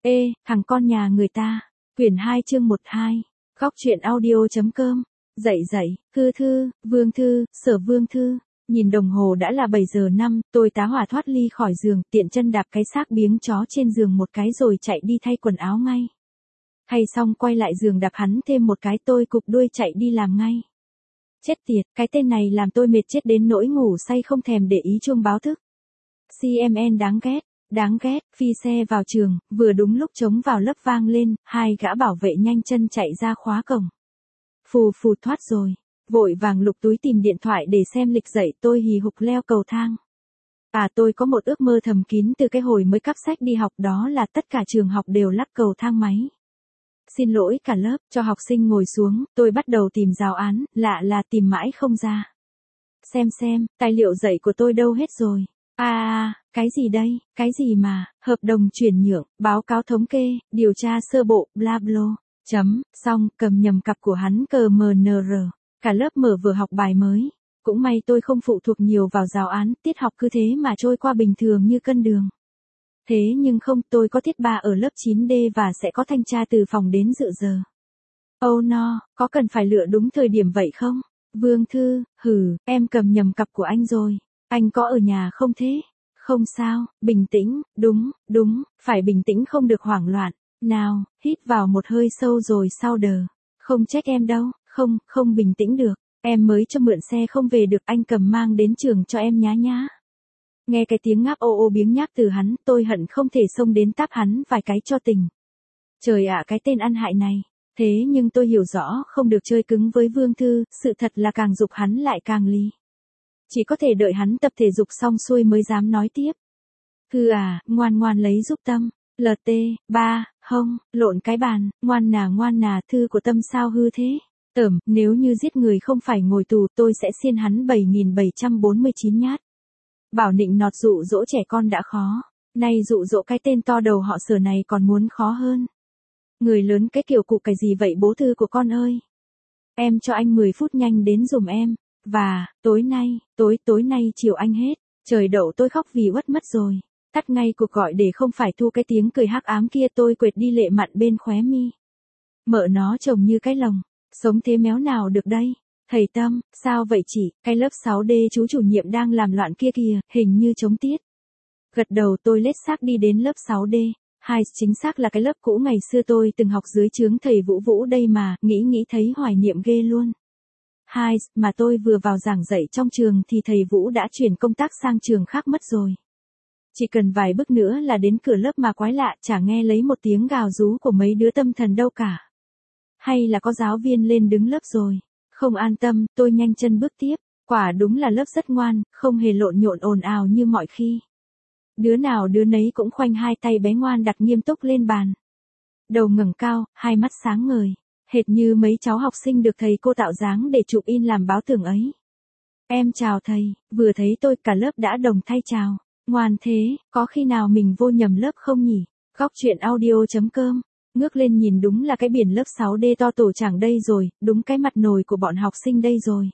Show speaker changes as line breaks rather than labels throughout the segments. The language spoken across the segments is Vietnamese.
Ê, thằng con nhà người ta. Quyển 2 chương 12. Góc truyện audio.com. Dậy, thư, Vương Thư, Sở Vương Thư. Nhìn đồng hồ đã là 7 giờ 5, tôi tá hỏa thoát ly khỏi giường, tiện chân đạp cái xác biếng chó trên giường một cái rồi chạy đi thay quần áo ngay. Thay xong quay lại giường đạp hắn thêm một cái, tôi cụp đuôi chạy đi làm ngay. Chết tiệt, cái tên này làm tôi mệt chết đến nỗi ngủ say không thèm để ý chuông báo thức. CMN đáng ghét, phi xe vào trường, vừa đúng lúc trống vào lớp vang lên, hai gã bảo vệ nhanh chân chạy ra khóa cổng. Phù thoát rồi, vội vàng lục túi tìm điện thoại để xem lịch dậy, tôi hì hục leo cầu thang. Tôi có một ước mơ thầm kín từ cái hồi mới cắp sách đi học, đó là tất cả trường học đều lắp cầu thang máy. Xin lỗi cả lớp, cho học sinh ngồi xuống, tôi bắt đầu tìm giáo án, lạ là tìm mãi không ra. Xem, tài liệu dạy của tôi đâu hết rồi. Cái gì đây, cái gì mà, hợp đồng chuyển nhượng, báo cáo thống kê, điều tra sơ bộ, bla bla. Xong, cầm nhầm cặp của hắn CMNR. Cả lớp mở vừa học bài mới. Cũng may tôi không phụ thuộc nhiều vào giáo án, tiết học cứ thế mà trôi qua bình thường như cân đường. Thế nhưng không, tôi có tiết 3 ở lớp 9D và sẽ có thanh tra từ phòng đến dự giờ. Oh no, có cần phải lựa đúng thời điểm vậy không? Vương Thư, em cầm nhầm cặp của anh rồi. Anh có ở nhà không thế? Không sao, bình tĩnh, đúng, phải bình tĩnh không được hoảng loạn. Nào, hít vào một hơi sâu rồi sau đờ. Không trách em đâu, không bình tĩnh được. Em mới cho mượn xe không về được, anh cầm mang đến trường cho em nhá. Nghe cái tiếng ngáp ô biếng nhác từ hắn, tôi hận không thể xông đến táp hắn vài cái cho tình. Trời ạ, cái tên ăn hại này. Thế nhưng tôi hiểu rõ không được chơi cứng với Vương Thư, sự thật là càng dục hắn lại càng lý. Chỉ có thể đợi hắn tập thể dục xong xuôi mới dám nói tiếp. Thư ngoan lấy giúp Tâm. LT, lộn cái bàn, ngoan nà, Thư của Tâm sao hư thế? Nếu như giết người không phải ngồi tù tôi sẽ xiên hắn 7.749 nhát. Bảo nịnh nọt dụ dỗ trẻ con đã khó, nay dụ dỗ cái tên to đầu họ Sở này còn muốn khó hơn. Người lớn cái kiểu cụ cái gì vậy bố Thư của con ơi? Em cho anh 10 phút nhanh đến giùm em. Và, tối nay chiều anh hết. Trời đậu tôi khóc vì uất mất rồi. Tắt ngay cuộc gọi để không phải thu cái tiếng cười hắc ám kia, tôi quệt đi lệ mặn bên khóe mi. Mợ nó trông như cái lồng. Sống thế méo nào được đây? Thầy Tâm, sao vậy chị? Cái lớp 6D chú chủ nhiệm đang làm loạn kia kìa, hình như chống tiết. Gật đầu tôi lết xác đi đến lớp 6D. Chính xác là cái lớp cũ ngày xưa tôi từng học dưới trướng thầy Vũ đây mà, nghĩ thấy hoài niệm ghê luôn. Mà tôi vừa vào giảng dạy trong trường thì thầy Vũ đã chuyển công tác sang trường khác mất rồi. Chỉ cần vài bước nữa là đến cửa lớp mà quái lạ, chả nghe lấy một tiếng gào rú của mấy đứa tâm thần đâu cả. Hay là có giáo viên lên đứng lớp rồi. Không an tâm, tôi nhanh chân bước tiếp. Quả đúng là lớp rất ngoan, không hề lộn nhộn ồn ào như mọi khi. Đứa nào đứa nấy cũng khoanh hai tay bé ngoan đặt nghiêm túc lên bàn. Đầu ngẩng cao, hai mắt sáng ngời. Hệt như mấy cháu học sinh được thầy cô tạo dáng để chụp in làm báo tưởng ấy. Em chào thầy, vừa thấy tôi cả lớp đã đồng thay chào. Ngoan thế, có khi nào mình vô nhầm lớp không nhỉ? Góc truyện audio.com. Ngước lên nhìn đúng là cái biển lớp 6D to tổ chẳng đây rồi, đúng cái mặt nồi của bọn học sinh đây rồi.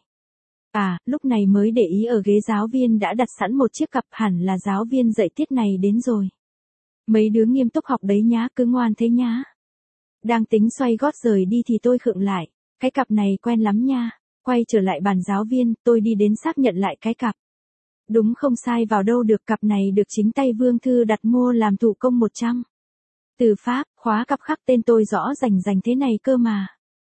Lúc này mới để ý ở ghế giáo viên đã đặt sẵn một chiếc cặp, hẳn là giáo viên dạy tiết này đến rồi. Mấy đứa nghiêm túc học đấy nhá, cứ ngoan thế nhá. Đang tính xoay gót rời đi thì tôi khựng lại, cái cặp này quen lắm nha. Quay trở lại bàn giáo viên, tôi đi đến xác nhận lại cái cặp. Đúng không sai vào đâu được, cặp này được chính tay Vương Thư đặt mua làm thủ công 100. Từ Pháp, khóa cặp khắc tên tôi rõ rành thế này cơ mà.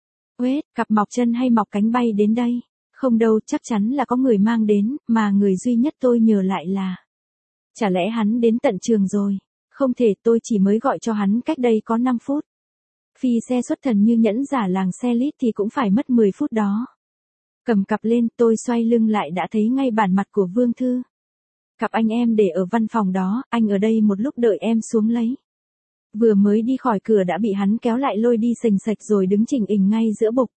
Cặp mọc chân hay mọc cánh bay đến đây? Không đâu, chắc chắn là có người mang đến, mà người duy nhất tôi nhớ lại là. Chả lẽ hắn đến tận trường rồi? Không thể, tôi chỉ mới gọi cho hắn cách đây có 5 phút. Phi xe xuất thần như nhẫn giả làng xe lít thì cũng phải mất 10 phút đó. Cầm cặp lên, tôi xoay lưng lại đã thấy ngay bản mặt của Vương Thư. Cặp anh em để ở văn phòng đó, anh ở đây một lúc đợi em xuống lấy. Vừa mới đi khỏi cửa đã bị hắn kéo lại lôi đi sành sạch rồi đứng chỉnh ình ngay giữa bục.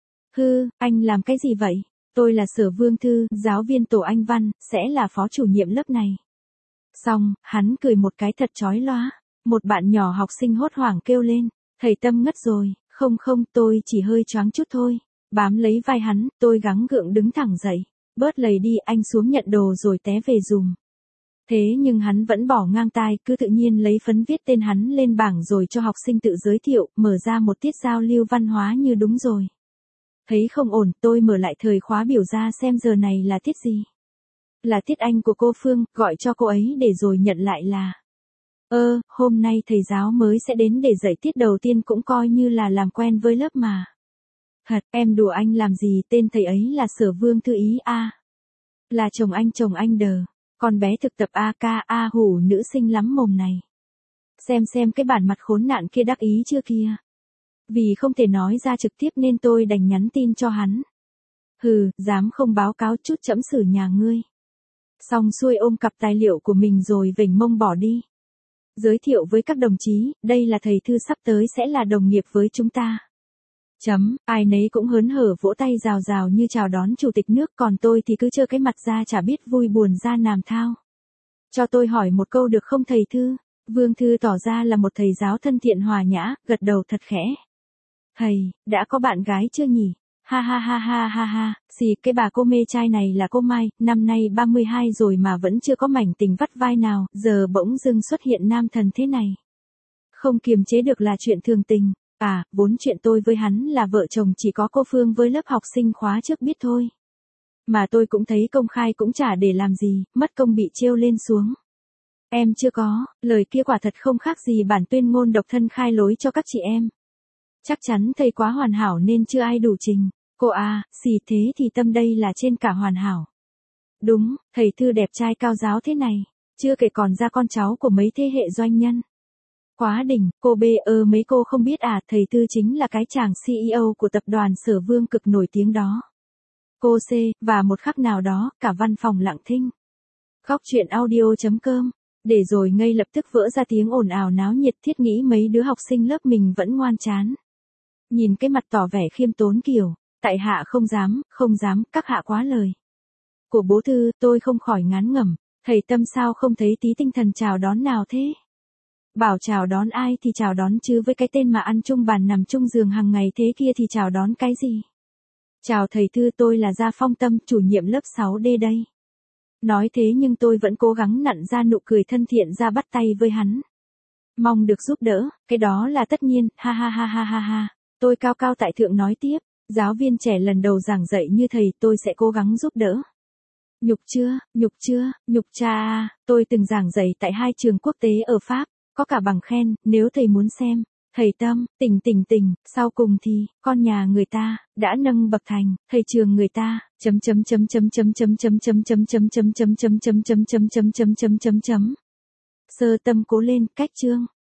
Anh làm cái gì vậy? Tôi là Sở Vương Thư, giáo viên tổ Anh văn, sẽ là phó chủ nhiệm lớp này. Xong, hắn cười một cái thật chói lóa. Một bạn nhỏ học sinh hốt hoảng kêu lên. Thầy Tâm ngất rồi. Không, tôi chỉ hơi choáng chút thôi. Bám lấy vai hắn, tôi gắng gượng đứng thẳng dậy. Bớt lầy đi, anh xuống nhận đồ rồi té về dùm. Thế nhưng hắn vẫn bỏ ngang tai, cứ tự nhiên lấy phấn viết tên hắn lên bảng rồi cho học sinh tự giới thiệu, mở ra một tiết giao lưu văn hóa như đúng rồi. Thấy không ổn, tôi mở lại thời khóa biểu ra xem giờ này là tiết gì. Là tiết Anh của cô Phương, gọi cho cô ấy để rồi nhận lại là. Hôm nay thầy giáo mới sẽ đến để dạy tiết đầu tiên, cũng coi như là làm quen với lớp mà. Thật, em đùa anh làm gì, tên thầy ấy là Sở Vương Thư Ý a. Là chồng anh đờ. Con bé thực tập A hủ nữ sinh lắm mồm này. Xem cái bản mặt khốn nạn kia đắc ý chưa kia. Vì không thể nói ra trực tiếp nên tôi đành nhắn tin cho hắn. Hừ, dám không báo cáo chút chẫm xử nhà ngươi. Xong xuôi ôm cặp tài liệu của mình rồi vểnh mông bỏ đi. Giới thiệu với các đồng chí, đây là thầy Thư sắp tới sẽ là đồng nghiệp với chúng ta. Ai nấy cũng hớn hở vỗ tay rào rào như chào đón chủ tịch nước, còn tôi thì cứ trơ cái mặt ra chả biết vui buồn ra làm thao. Cho tôi hỏi một câu được không thầy Thư? Vương Thư tỏ ra là một thầy giáo thân thiện hòa nhã, gật đầu thật khẽ. Thầy, đã có bạn gái chưa nhỉ? Ha, xì, cái bà cô mê trai này là cô Mai, năm nay 32 rồi mà vẫn chưa có mảnh tình vắt vai nào, giờ bỗng dưng xuất hiện nam thần thế này. Không kiềm chế được là chuyện thường tình. Vốn chuyện tôi với hắn là vợ chồng chỉ có cô Phương với lớp học sinh khóa trước biết thôi. Mà tôi cũng thấy công khai cũng chả để làm gì, mất công bị trêu lên xuống. Em chưa có, lời kia quả thật không khác gì bản tuyên ngôn độc thân khai lối cho các chị em. Chắc chắn thầy quá hoàn hảo nên chưa ai đủ trình. Cô xì thế thì tâm đây là trên cả hoàn hảo. Đúng, thầy Thư đẹp trai cao giáo thế này, chưa kể còn ra con cháu của mấy thế hệ doanh nhân. Quá đỉnh, cô mấy cô không biết thầy Thư chính là cái chàng CEO của tập đoàn Sở Vương cực nổi tiếng đó. Cô C, và một khắc nào đó, cả văn phòng lặng thinh. Góc chuyện audio.com, để rồi ngay lập tức vỡ ra tiếng ồn ào náo nhiệt, thiết nghĩ mấy đứa học sinh lớp mình vẫn ngoan chán. Nhìn cái mặt tỏ vẻ khiêm tốn kiểu, tại hạ không dám, các hạ quá lời. Của bố Thư, tôi không khỏi ngán ngẩm, thầy Tâm sao không thấy tí tinh thần chào đón nào thế? Bảo chào đón ai thì chào đón chứ với cái tên mà ăn chung bàn nằm chung giường hàng ngày thế kia thì chào đón cái gì? Chào thầy Thư, tôi là Gia Phong Tâm, chủ nhiệm lớp 6D đây. Nói thế nhưng tôi vẫn cố gắng nặn ra nụ cười thân thiện ra bắt tay với hắn. Mong được giúp đỡ, cái đó là tất nhiên, ha. Tôi cao cao tại thượng nói tiếp, giáo viên trẻ lần đầu giảng dạy như thầy, tôi sẽ cố gắng giúp đỡ. Nhục cha tôi từng giảng dạy tại 2 trường quốc tế ở Pháp, có cả bằng khen, nếu thầy muốn xem. Thầy Tâm, tỉnh, sau cùng thì, con nhà người ta, đã nâng bậc thành, thầy trường người ta, Sơ Tâm cố lên, cách chương.